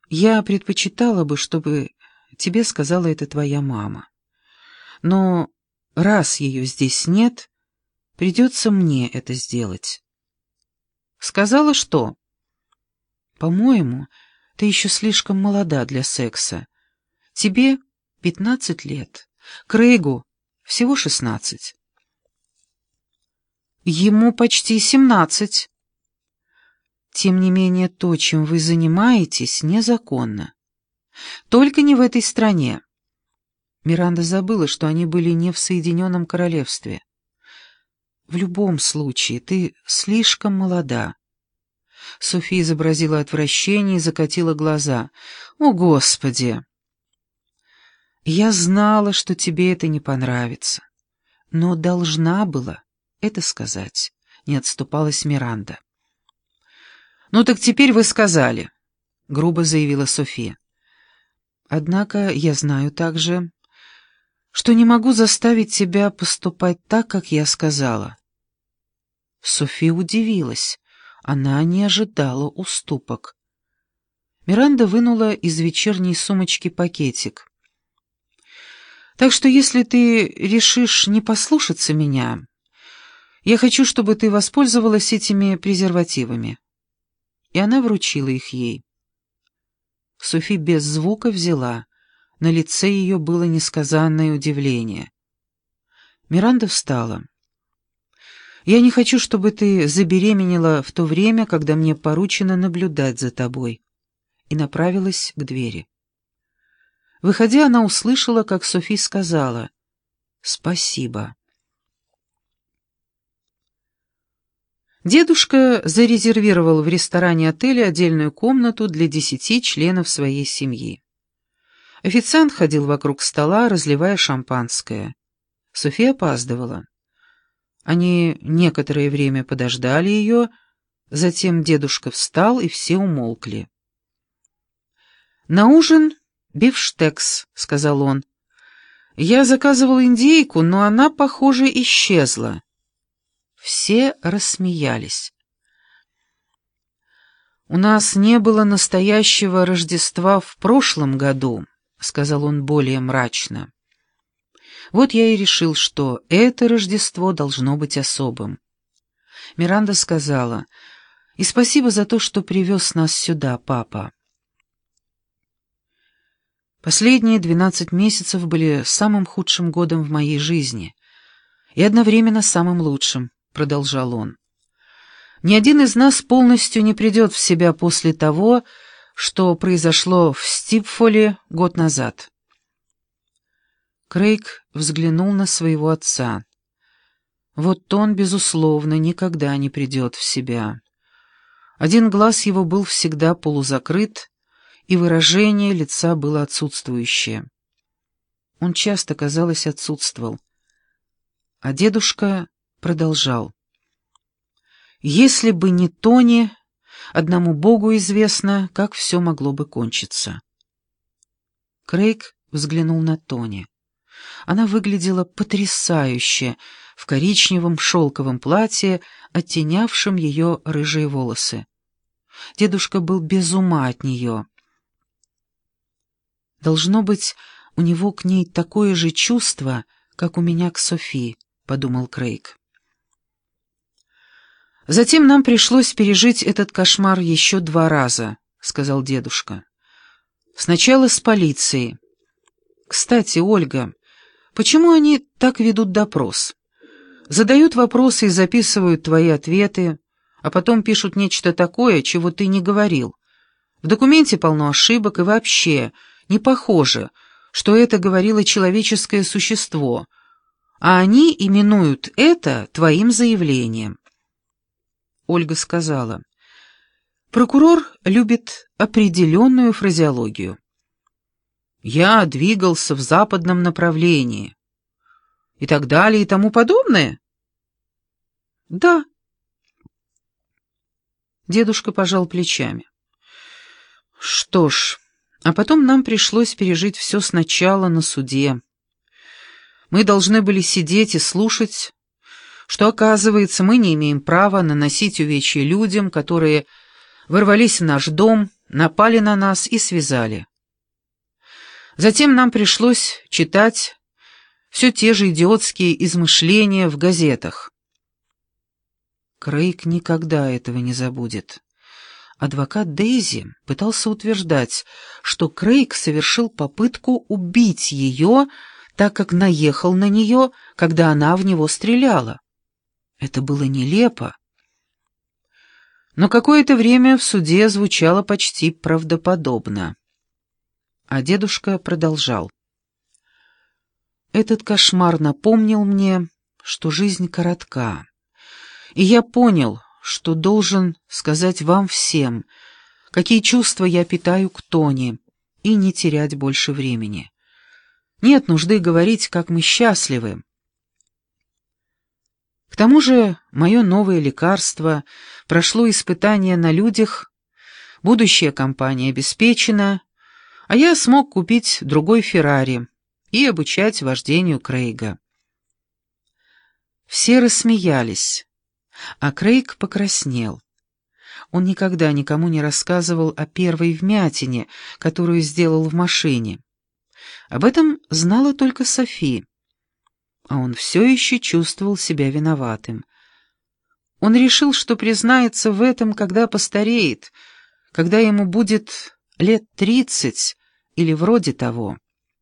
Я предпочитала бы, чтобы тебе сказала это твоя мама. Но раз ее здесь нет, придется мне это сделать. Сказала что? По-моему, ты еще слишком молода для секса. Тебе 15 лет, Крейгу всего 16. Ему почти 17. Тем не менее, то, чем вы занимаетесь, незаконно. Только не в этой стране. Миранда забыла, что они были не в Соединенном Королевстве. В любом случае, ты слишком молода. София изобразила отвращение и закатила глаза. «О, Господи!» «Я знала, что тебе это не понравится, но должна была это сказать», — не отступалась Миранда. «Ну так теперь вы сказали», — грубо заявила София. «Однако я знаю также, что не могу заставить тебя поступать так, как я сказала». София удивилась. Она не ожидала уступок. Миранда вынула из вечерней сумочки пакетик. «Так что если ты решишь не послушаться меня, я хочу, чтобы ты воспользовалась этими презервативами». И она вручила их ей. Софи без звука взяла. На лице ее было несказанное удивление. Миранда встала. «Я не хочу, чтобы ты забеременела в то время, когда мне поручено наблюдать за тобой», и направилась к двери. Выходя, она услышала, как Софи сказала «Спасибо». Дедушка зарезервировал в ресторане отеля отдельную комнату для 10 членов своей семьи. Официант ходил вокруг стола, разливая шампанское. София опаздывала. Они некоторое время подождали ее, затем дедушка встал, и все умолкли. «На ужин бифштекс», — сказал он. «Я заказывал индейку, но она, похоже, исчезла». Все рассмеялись. «У нас не было настоящего Рождества в прошлом году», — сказал он более мрачно. «Вот я и решил, что это Рождество должно быть особым». Миранда сказала: «И спасибо за то, что привез нас сюда, папа». Последние 12 месяцев были самым худшим годом в моей жизни и одновременно самым лучшим, — продолжал он. «Ни один из нас полностью не придет в себя после того, что произошло в Стипфоле год назад». Крейг взглянул на своего отца. Вот он, безусловно, никогда не придет в себя. Один глаз его был всегда полузакрыт, и выражение лица было отсутствующее. Он часто, казалось, отсутствовал. А дедушка продолжал. «Если бы не Тони, одному Богу известно, как все могло бы кончиться». Крейг взглянул на Тони. Она выглядела потрясающе в коричневом шелковом платье, оттенявшем ее рыжие волосы. Дедушка был без ума от нее. «Должно быть, у него к ней такое же чувство, как у меня к Софи», — подумал Крейг. «Затем нам пришлось пережить этот кошмар еще 2 раза», — сказал дедушка. «Сначала с полицией. Кстати, Ольга, почему они так ведут допрос? Задают вопросы и записывают твои ответы, а потом пишут нечто такое, чего ты не говорил. В документе полно ошибок, и вообще не похоже, что это говорило человеческое существо, а они именуют это твоим заявлением». Ольга сказала: «Прокурор любит определенную фразеологию. Я двигался в западном направлении» и так далее и тому подобное. «Да». Дедушка пожал плечами. «Что ж, а потом нам пришлось пережить все сначала на суде. Мы должны были сидеть и слушать, что, оказывается, мы не имеем права наносить увечья людям, которые ворвались в наш дом, напали на нас и связали. Затем нам пришлось читать все те же идиотские измышления в газетах. Крейг никогда этого не забудет. Адвокат Дейзи пытался утверждать, что Крейг совершил попытку убить ее, так как наехал на нее, когда она в него стреляла. Это было нелепо. Но какое-то время в суде звучало почти правдоподобно. А дедушка продолжал. Этот кошмар напомнил мне, что жизнь коротка, и я понял, что должен сказать вам всем, какие чувства я питаю к Тони, и не терять больше времени. Нет нужды говорить, как мы счастливы. К тому же мое новое лекарство прошло испытание на людях, будущая компания обеспечена, а я смог купить другой Феррари и обучать вождению Крейга. Все рассмеялись, а Крейг покраснел. Он никогда никому не рассказывал о первой вмятине, которую сделал в машине. Об этом знала только Софи, а он все еще чувствовал себя виноватым. Он решил, что признается в этом, когда постареет, когда ему будет лет 30 или вроде того.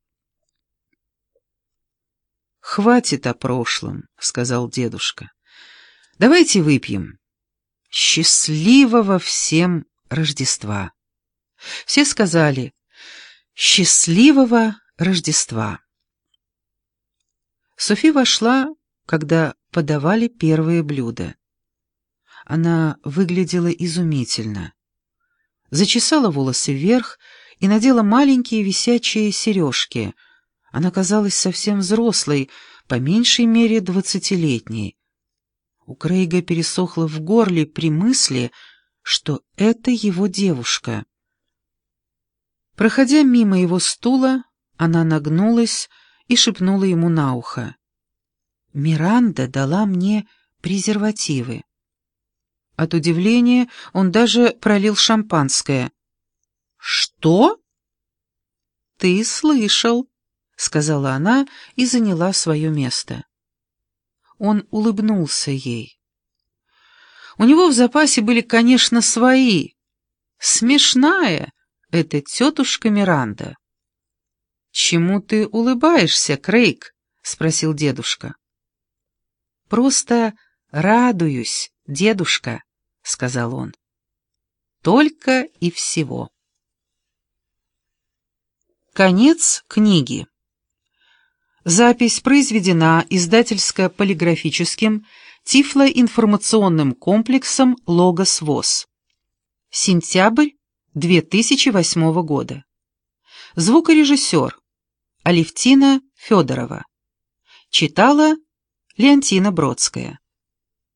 «Хватит о прошлом», — сказал дедушка. «Давайте выпьем. Счастливого всем Рождества». Все сказали «Счастливого Рождества». Софи вошла, когда подавали первые блюда. Она выглядела изумительно. Зачесала волосы вверх и надела маленькие висячие сережки. Она казалась совсем взрослой, по меньшей мере 20-летней. У Крейга пересохло в горле при мысли, что это его девушка. Проходя мимо его стула, она нагнулась и шепнула ему на ухо. «Миранда дала мне презервативы». От удивления он даже пролил шампанское. «Что?» «Ты слышал», — сказала она и заняла свое место. Он улыбнулся ей. У него в запасе были, конечно, свои. Смешная эта тетушка Миранда. «Чему ты улыбаешься, Крейг?» — спросил дедушка. «Просто радуюсь, дедушка», — сказал он. «Только и всего». Конец книги. Запись произведена издательско-полиграфическим тифлоинформационным комплексом «Логос ВОС». Сентябрь 2008 года. Звукорежиссер Алевтина Федорова. Читала Леонтина Бродская.